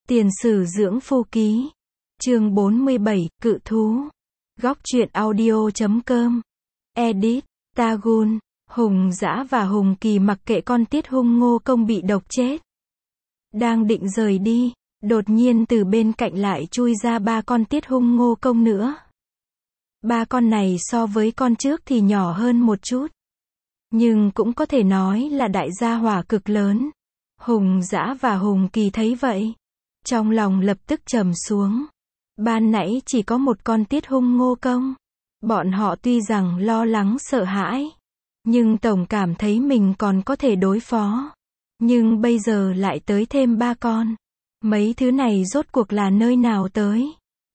Tiền sử dưỡng phu ký. Chương 47, cự thú. Góc truyện audio.com. Edit, Tagun. Hùng Dã và Hùng Kỳ mặc kệ con Tiết Hung Ngô Công bị độc chết. Đang định rời đi, đột nhiên từ bên cạnh lại chui ra 3 con Tiết Hung Ngô Công nữa. 3 con này so với con trước thì nhỏ hơn một chút, nhưng cũng có thể nói là đại gia hỏa cực lớn. Hùng Dã và Hùng Kỳ thấy vậy, trong lòng lập tức trầm xuống. Ban nãy chỉ có một con Tiết Hung Ngô Công. Bọn họ tuy rằng lo lắng sợ hãi, nhưng tổng cảm thấy mình còn có thể đối phó. Nhưng bây giờ lại tới thêm 3 con. Mấy thứ này rốt cuộc là nơi nào tới?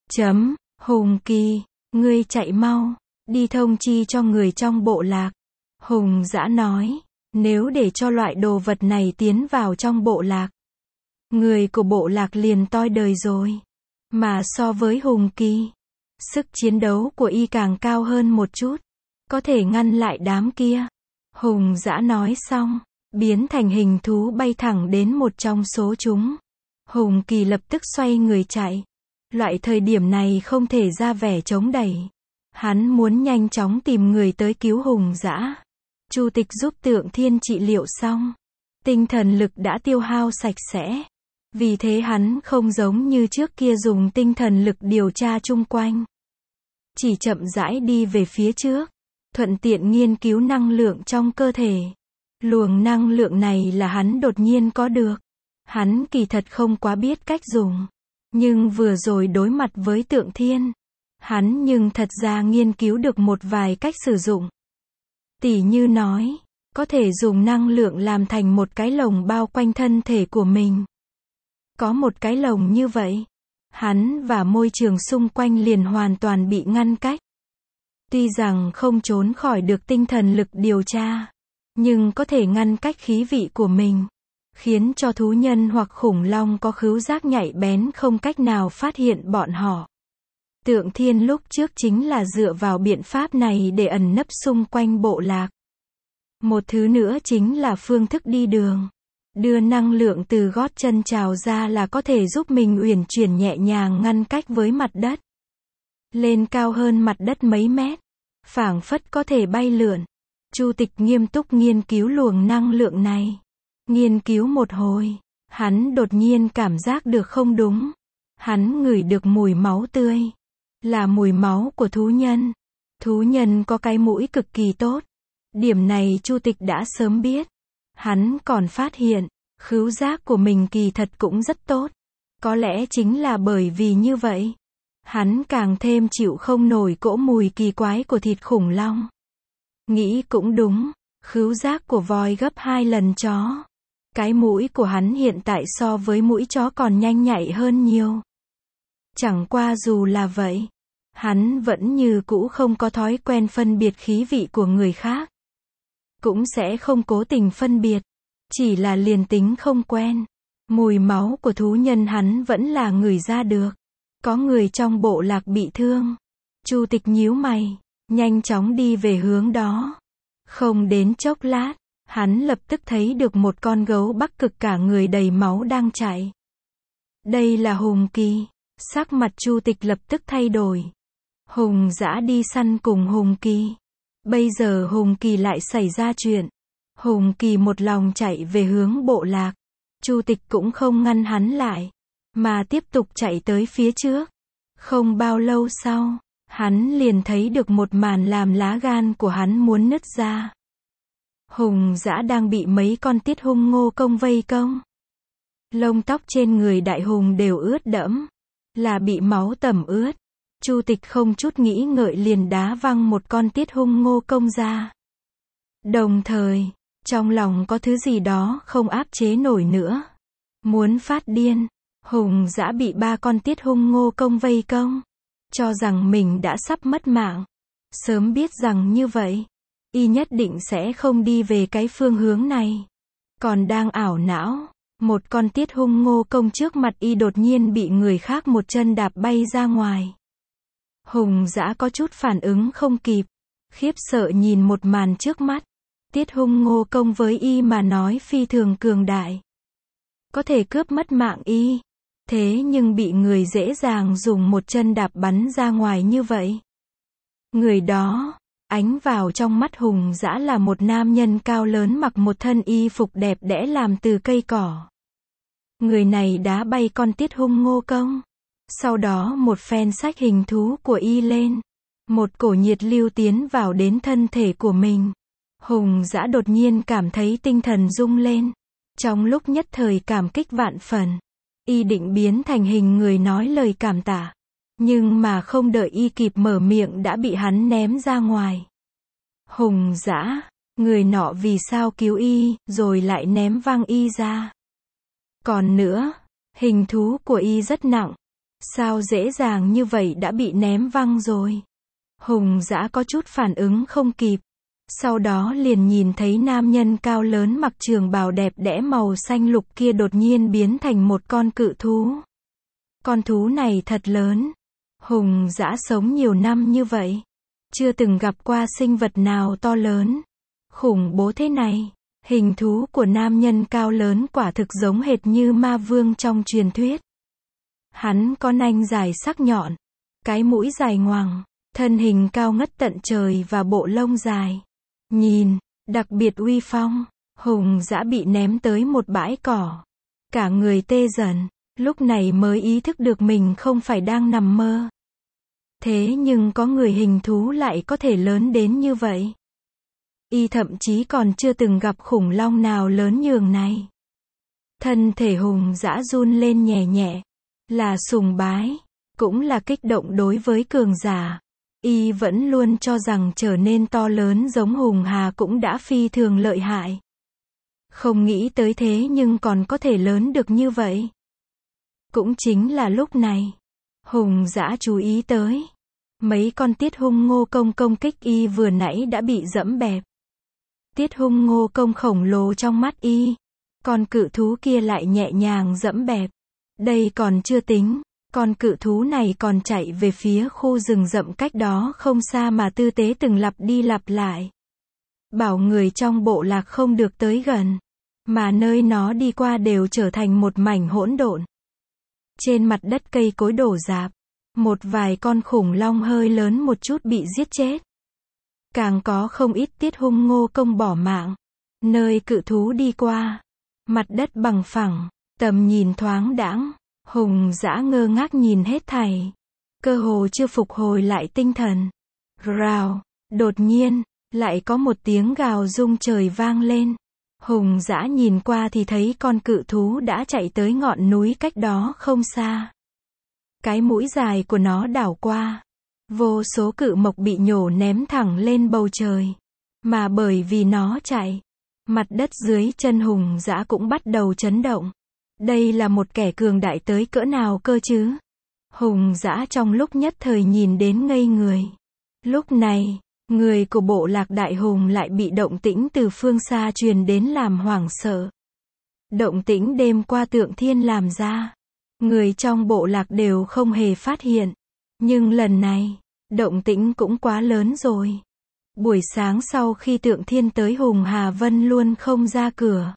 Hùng Kỳ, ngươi chạy mau, đi thông chi cho người trong bộ lạc. Hùng Dã nói, nếu để cho loại đồ vật này tiến vào trong bộ lạc, người của bộ lạc liền toi đời rồi. Mà so với Hùng Kỳ, sức chiến đấu của y càng cao hơn một chút, có thể ngăn lại đám kia. Hùng Dã nói xong, biến thành hình thú bay thẳng đến một trong số chúng. Hùng Kỳ lập tức xoay người chạy. Loại thời điểm này không thể ra vẻ chống đẩy. Hắn muốn nhanh chóng tìm người tới cứu Hùng Dã. Chu Tịch giúp Tượng Thiên trị liệu xong, tinh thần lực đã tiêu hao sạch sẽ. Vì thế hắn không giống như trước kia dùng tinh thần lực điều tra chung quanh. Chỉ chậm rãi đi về phía trước, thuận tiện nghiên cứu năng lượng trong cơ thể. Luồng năng lượng này là hắn đột nhiên có được. Hắn kỳ thật không quá biết cách dùng. Nhưng vừa rồi đối mặt với Tượng Thiên, hắn nhưng thật ra nghiên cứu được một vài cách sử dụng. Tỉ như nói, có thể dùng năng lượng làm thành một cái lồng bao quanh thân thể của mình. Có một cái lồng như vậy, hắn và môi trường xung quanh liền hoàn toàn bị ngăn cách. Tuy rằng không trốn khỏi được tinh thần lực điều tra, nhưng có thể ngăn cách khí vị của mình, khiến cho thú nhân hoặc khủng long có khứu giác nhạy bén không cách nào phát hiện bọn họ. Tượng Thiên lúc trước chính là dựa vào biện pháp này để ẩn nấp xung quanh bộ lạc. Một thứ nữa chính là phương thức đi đường. Đưa năng lượng từ gót chân trào ra là có thể giúp mình uyển chuyển nhẹ nhàng ngăn cách với mặt đất. Lên cao hơn mặt đất mấy mét, phảng phất có thể bay lượn. Chu Tịch nghiêm túc nghiên cứu luồng năng lượng này. Nghiên cứu một hồi, hắn đột nhiên cảm giác được không đúng. Hắn ngửi được mùi máu tươi. Là mùi máu của thú nhân. Thú nhân có cái mũi cực kỳ tốt. Điểm này Chu Tịch đã sớm biết. Hắn còn phát hiện, khứu giác của mình kỳ thật cũng rất tốt. Có lẽ chính là bởi vì như vậy, hắn càng thêm chịu không nổi cỗ mùi kỳ quái của thịt khủng long. Nghĩ cũng đúng, khứu giác của voi gấp 2 lần chó. Cái mũi của hắn hiện tại so với mũi chó còn nhanh nhạy hơn nhiều. Chẳng qua dù là vậy, hắn vẫn như cũ không có thói quen phân biệt khí vị của người khác. Cũng sẽ không cố tình phân biệt, chỉ là liền tính không quen. Mùi máu của thú nhân hắn vẫn là ngửi ra được. Có người trong bộ lạc bị thương. Chu Tịch nhíu mày, nhanh chóng đi về hướng đó. Không đến chốc lát, hắn lập tức thấy được một con gấu Bắc Cực cả người đầy máu đang chạy. Đây là Hùng Kỳ. Sắc mặt Chu Tịch lập tức thay đổi. Hùng Dã đi săn cùng Hùng Kỳ. Bây giờ Hùng Kỳ lại xảy ra chuyện. Hùng Kỳ một lòng chạy về hướng bộ lạc. Chu Tịch cũng không ngăn hắn lại, mà tiếp tục chạy tới phía trước. Không bao lâu sau, hắn liền thấy được một màn làm lá gan của hắn muốn nứt ra. Hùng Dã đang bị mấy con Tiết Hung Ngô Công vây công. Lông tóc trên người đại hùng đều ướt đẫm, là bị máu tẩm ướt. Chu Tịch không chút nghĩ ngợi liền đá văng một con Tiết Hung Ngô Công ra. Đồng thời, trong lòng có thứ gì đó không áp chế nổi nữa. Muốn phát điên. Hùng Dã bị 3 con Tiết Hung Ngô Công vây công, cho rằng mình đã sắp mất mạng. Sớm biết rằng như vậy, y nhất định sẽ không đi về cái phương hướng này. Còn đang ảo não, một con Tiết Hung Ngô Công trước mặt y đột nhiên bị người khác một chân đạp bay ra ngoài. Hùng Dã có chút phản ứng không kịp, khiếp sợ nhìn một màn trước mắt. Tiết Hung Ngô Công với y mà nói phi thường cường đại, có thể cướp mất mạng y. Thế nhưng bị người dễ dàng dùng một chân đạp bắn ra ngoài như vậy. Người đó, ánh vào trong mắt Hùng Dã là một nam nhân cao lớn mặc một thân y phục đẹp đẽ làm từ cây cỏ. Người này đá bay con Tiết Hung Ngô Công. Sau đó một phen xách hình thú của y lên. Một cổ nhiệt lưu tiến vào đến thân thể của mình. Hùng Dã đột nhiên cảm thấy tinh thần rung lên. Trong lúc nhất thời cảm kích vạn phần. Y định biến thành hình người nói lời cảm tạ. Nhưng mà không đợi y kịp mở miệng đã bị hắn ném ra ngoài. Hùng Dã, người nọ vì sao cứu y, rồi lại ném văng y ra. Còn nữa, hình thú của y rất nặng. Sao dễ dàng như vậy đã bị ném văng rồi? Hùng Dã có chút phản ứng không kịp. Sau đó liền nhìn thấy nam nhân cao lớn mặc trường bào đẹp đẽ màu xanh lục kia đột nhiên biến thành một con cự thú. Con thú này thật lớn. Hùng Dã sống nhiều năm như vậy. Chưa từng gặp qua sinh vật nào to lớn. Khủng bố thế này. Hình thú của nam nhân cao lớn quả thực giống hệt như ma vương trong truyền thuyết. Hắn có nanh dài sắc nhọn. Cái mũi dài ngoằng. Thân hình cao ngất tận trời và bộ lông dài. Nhìn, đặc biệt uy phong. Hùng Dã bị ném tới một bãi cỏ. Cả người tê dần. Lúc này mới ý thức được mình không phải đang nằm mơ. Thế nhưng có người hình thú lại có thể lớn đến như vậy. Y thậm chí còn chưa từng gặp khủng long nào lớn nhường này. Thân thể Hùng Dã run lên nhẹ nhẹ. Là sùng bái. Cũng là kích động đối với cường giả. Y vẫn luôn cho rằng trở nên to lớn giống Hùng Hà cũng đã phi thường lợi hại. Không nghĩ tới thế nhưng còn có thể lớn được như vậy. Cũng chính là lúc này. Hùng Dã chú ý tới. Mấy con Tiết Hung Ngô Công công kích y vừa nãy đã bị dẫm bẹp. Tiết Hung Ngô Công khổng lồ trong mắt y. Con cự thú kia lại nhẹ nhàng dẫm bẹp. Đây còn chưa tính. Con cự thú này còn chạy về phía khu rừng rậm cách đó không xa mà tư tế từng lặp đi lặp lại. Bảo người trong bộ lạc không được tới gần. Mà nơi nó đi qua đều trở thành một mảnh hỗn độn. Trên mặt đất cây cối đổ rạp. Một vài con khủng long hơi lớn một chút bị giết chết. Càng có không ít Tiết Hung Ngô Công bỏ mạng. Nơi cự thú đi qua. Mặt đất bằng phẳng. Tầm nhìn thoáng đãng. Hùng Dã ngơ ngác nhìn hết thảy. Cơ hồ chưa phục hồi lại tinh thần. Rào. Đột nhiên, lại có một tiếng gào rung trời vang lên. Hùng Dã nhìn qua thì thấy con cự thú đã chạy tới ngọn núi cách đó không xa. Cái mũi dài của nó đảo qua. Vô số cự mộc bị nhổ ném thẳng lên bầu trời. Mà bởi vì nó chạy, mặt đất dưới chân Hùng Dã cũng bắt đầu chấn động. Đây là một kẻ cường đại tới cỡ nào cơ chứ? Hùng Dã trong lúc nhất thời nhìn đến ngây người. Lúc này, người của bộ lạc Đại Hùng lại bị động tĩnh từ phương xa truyền đến làm hoảng sợ. Động tĩnh đêm qua Tượng Thiên làm ra. Người trong bộ lạc đều không hề phát hiện. Nhưng lần này, động tĩnh cũng quá lớn rồi. Buổi sáng sau khi Tượng Thiên tới Hùng Hà Vân luôn không ra cửa.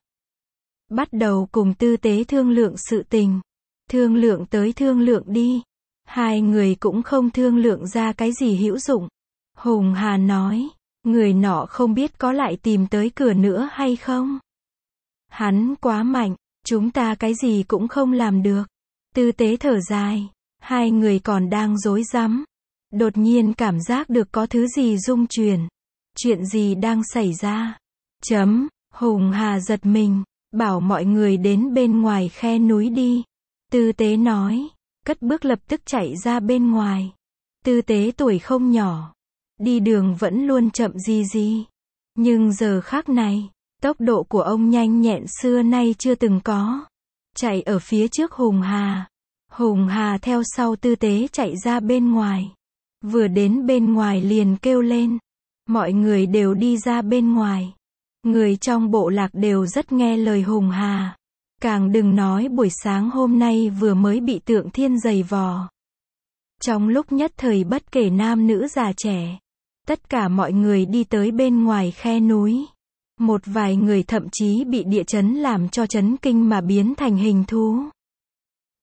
Bắt đầu cùng tư tế thương lượng sự tình. Thương lượng tới thương lượng đi. Hai người cũng không thương lượng ra cái gì hữu dụng. Hùng Hà nói, người nọ không biết có lại tìm tới cửa nữa hay không. Hắn quá mạnh, chúng ta cái gì cũng không làm được. Tư tế thở dài. Hai người còn đang rối rắm. Đột nhiên cảm giác được có thứ gì rung chuyển. Chuyện gì đang xảy ra? Hùng Hà giật mình. Bảo mọi người đến bên ngoài khe núi đi. Tư tế nói. Cất bước lập tức chạy ra bên ngoài. Tư tế tuổi không nhỏ. Đi đường vẫn luôn chậm gì. Nhưng giờ khác này, tốc độ của ông nhanh nhẹn xưa nay chưa từng có. Chạy ở phía trước Hùng Hà. Hùng Hà theo sau tư tế chạy ra bên ngoài. Vừa đến bên ngoài liền kêu lên. Mọi người đều đi ra bên ngoài. Người trong bộ lạc đều rất nghe lời Hùng Hà. Càng đừng nói buổi sáng hôm nay vừa mới bị Tượng Thiên giày vò. Trong lúc nhất thời bất kể nam nữ già trẻ, tất cả mọi người đi tới bên ngoài khe núi. Một vài người thậm chí bị địa chấn làm cho chấn kinh mà biến thành hình thú.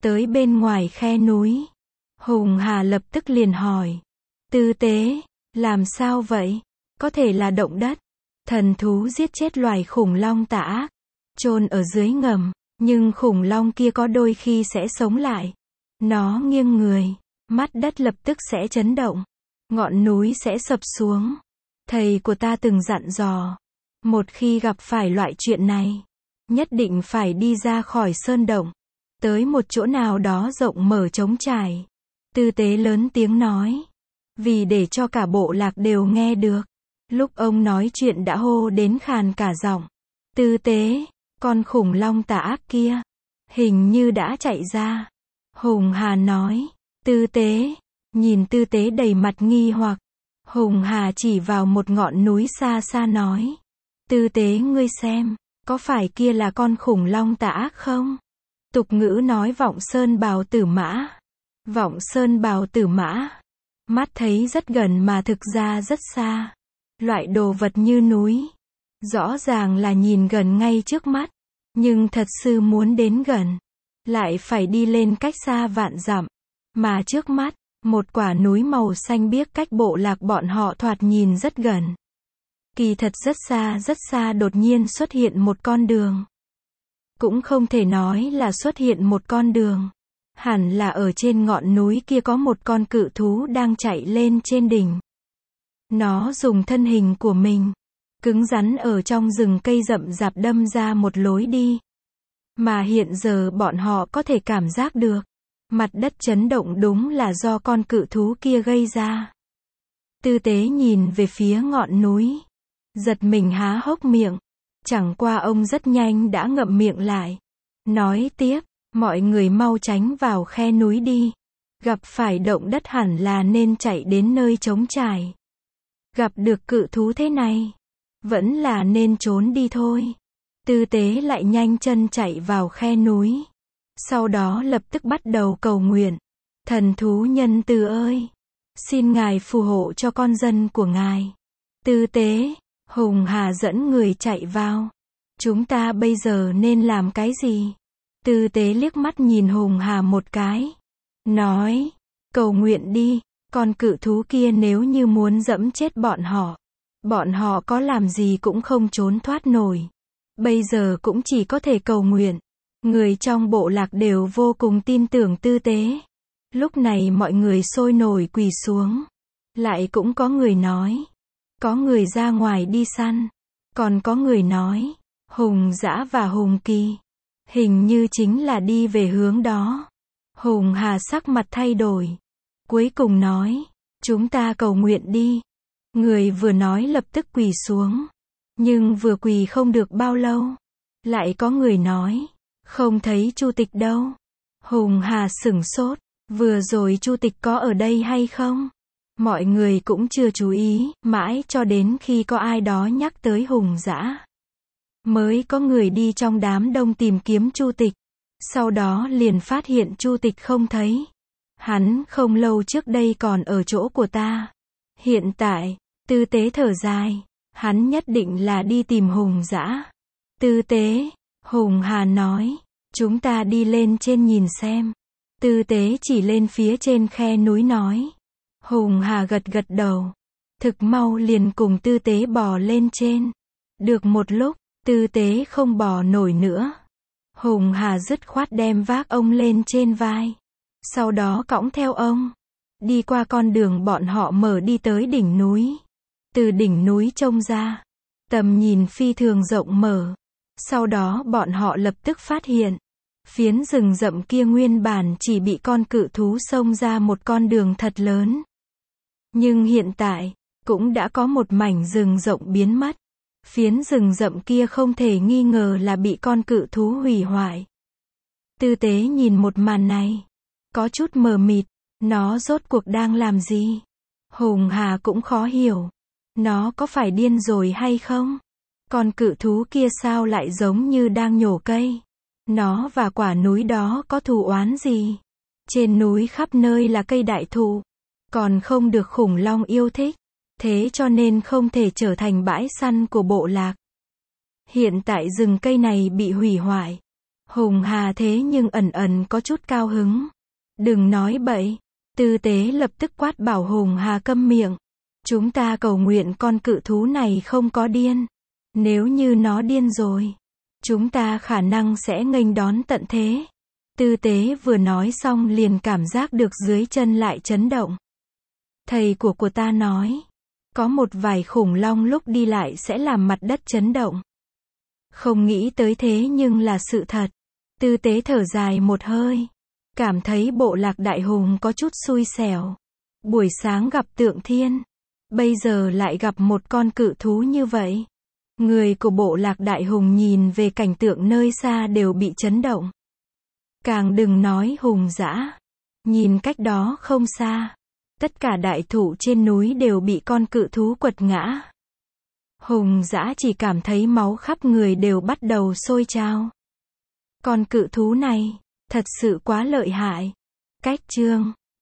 tới bên ngoài khe núi. Hùng Hà lập tức liền hỏi. Tư tế, làm sao vậy? Có thể là động đất. Thần thú giết chết loài khủng long tà ác, chôn ở dưới ngầm, nhưng khủng long kia có đôi khi sẽ sống lại. Nó nghiêng người, mắt đất lập tức sẽ chấn động, ngọn núi sẽ sập xuống. Thầy của ta từng dặn dò, một khi gặp phải loại chuyện này, nhất định phải đi ra khỏi sơn động, tới một chỗ nào đó rộng mở trống trải. Tư tế lớn tiếng nói, vì để cho cả bộ lạc đều nghe được. Lúc ông nói chuyện đã hô đến khàn cả giọng. Tư tế, con khủng long tà ác kia, hình như đã chạy ra. Hùng Hà nói, tư tế, nhìn tư tế đầy mặt nghi hoặc. Hùng Hà chỉ vào một ngọn núi xa xa nói. Tư tế ngươi xem, có phải kia là con khủng long tà ác không? Tục ngữ nói vọng sơn bào tử mã. Vọng sơn bào tử mã. Mắt thấy rất gần mà thực ra rất xa. Loại đồ vật như núi. Rõ ràng là nhìn gần ngay trước mắt. Nhưng thật sự muốn đến gần. Lại phải đi lên cách xa vạn dặm. Mà trước mắt, một quả núi màu xanh biếc cách bộ lạc bọn họ thoạt nhìn rất gần. Kỳ thật rất xa đột nhiên xuất hiện một con đường. Cũng không thể nói là xuất hiện một con đường. Hẳn là ở trên ngọn núi kia có một con cự thú đang chạy lên trên đỉnh. Nó dùng thân hình của mình, cứng rắn ở trong rừng cây rậm rạp đâm ra một lối đi. Mà hiện giờ bọn họ có thể cảm giác được, mặt đất chấn động đúng là do con cự thú kia gây ra. Tư tế nhìn về phía ngọn núi, giật mình há hốc miệng. Chẳng qua ông rất nhanh đã ngậm miệng lại. Nói tiếp, mọi người mau tránh vào khe núi đi. Gặp phải động đất hẳn là nên chạy đến nơi trống trải. Gặp được cự thú thế này, vẫn là nên trốn đi thôi. Tư tế lại nhanh chân chạy vào khe núi. Sau đó lập tức bắt đầu cầu nguyện. Thần thú nhân từ ơi, xin ngài phù hộ cho con dân của ngài. Tư tế, Hùng Hà dẫn người chạy vào. Chúng ta bây giờ nên làm cái gì? Tư tế liếc mắt nhìn Hùng Hà một cái. Nói, cầu nguyện đi, con cự thú kia nếu như muốn dẫm chết bọn họ có làm gì cũng không trốn thoát nổi. Bây giờ cũng chỉ có thể cầu nguyện. Người trong bộ lạc đều vô cùng tin tưởng tư tế. Lúc này mọi người sôi nổi quỳ xuống. Lại cũng có người nói. Có người ra ngoài đi săn. Còn có người nói. Hùng Dã và Hùng Kỳ. Hình như chính là đi về hướng đó. Hùng Hà sắc mặt thay đổi. Cuối cùng nói. Chúng ta cầu nguyện đi. Người vừa nói lập tức quỳ xuống. Nhưng vừa quỳ không được bao lâu. Lại có người nói. Không thấy Chu Tịch đâu. Hùng Hà sửng sốt. Vừa rồi Chu Tịch có ở đây hay không? Mọi người cũng chưa chú ý, mãi cho đến khi có ai đó nhắc tới Hùng Dã. Mới có người đi trong đám đông tìm kiếm Chu Tịch. Sau đó liền phát hiện Chu Tịch không thấy. Hắn không lâu trước đây còn ở chỗ của ta. Hiện tại, tư tế thở dài. Hắn nhất định là đi tìm Hùng Dã. Tư tế, Hùng Hà nói. Chúng ta đi lên trên nhìn xem. Tư tế chỉ lên phía trên khe núi nói. Hùng Hà gật gật đầu. Thực mau liền cùng tư tế bò lên trên. Được một lúc, tư tế không bò nổi nữa. Hùng Hà dứt khoát đem vác ông lên trên vai. Sau đó cõng theo ông. Đi qua con đường bọn họ mở đi tới đỉnh núi. Từ đỉnh núi trông ra, tầm nhìn phi thường rộng mở. Sau đó bọn họ lập tức phát hiện. Phiến rừng rậm kia nguyên bản chỉ bị con cự thú xông ra một con đường thật lớn. Nhưng hiện tại, cũng đã có một mảnh rừng rộng biến mất. Phiến rừng rậm kia không thể nghi ngờ là bị con cự thú hủy hoại. Tư tế nhìn một màn này. Có chút mờ mịt. Nó rốt cuộc đang làm gì? Hùng Hà cũng khó hiểu. Nó có phải điên rồi hay không? Con cự thú kia sao lại giống như đang nhổ cây? Nó và quả núi đó có thù oán gì? Trên núi khắp nơi là cây đại thụ. Còn không được khủng long yêu thích. Thế cho nên không thể trở thành bãi săn của bộ lạc. Hiện tại rừng cây này bị hủy hoại. Hùng Hà thế nhưng ẩn ẩn có chút cao hứng. Đừng nói bậy. Tư Tế lập tức quát bảo Hùng Hà câm miệng. Chúng ta cầu nguyện con cự thú này không có điên. Nếu như nó điên rồi, chúng ta khả năng sẽ nghênh đón tận thế. Tư Tế vừa nói xong liền cảm giác được dưới chân lại chấn động. Thầy của ta nói, có một vài khủng long lúc đi lại sẽ làm mặt đất chấn động. Không nghĩ tới thế nhưng là sự thật. Tư Tế thở dài một hơi. Cảm thấy bộ lạc đại hùng có chút xui xẻo. Buổi sáng gặp Tượng Thiên. Bây giờ lại gặp một con cự thú như vậy. Người của bộ lạc đại hùng nhìn về cảnh tượng nơi xa đều bị chấn động. Càng đừng nói hùng dã. Nhìn cách đó không xa. Tất cả đại thụ trên núi đều bị con cự thú quật ngã. Hùng dã chỉ cảm thấy máu khắp người đều bắt đầu sôi trào. Con cự thú này, thật sự quá lợi hại. Cách chương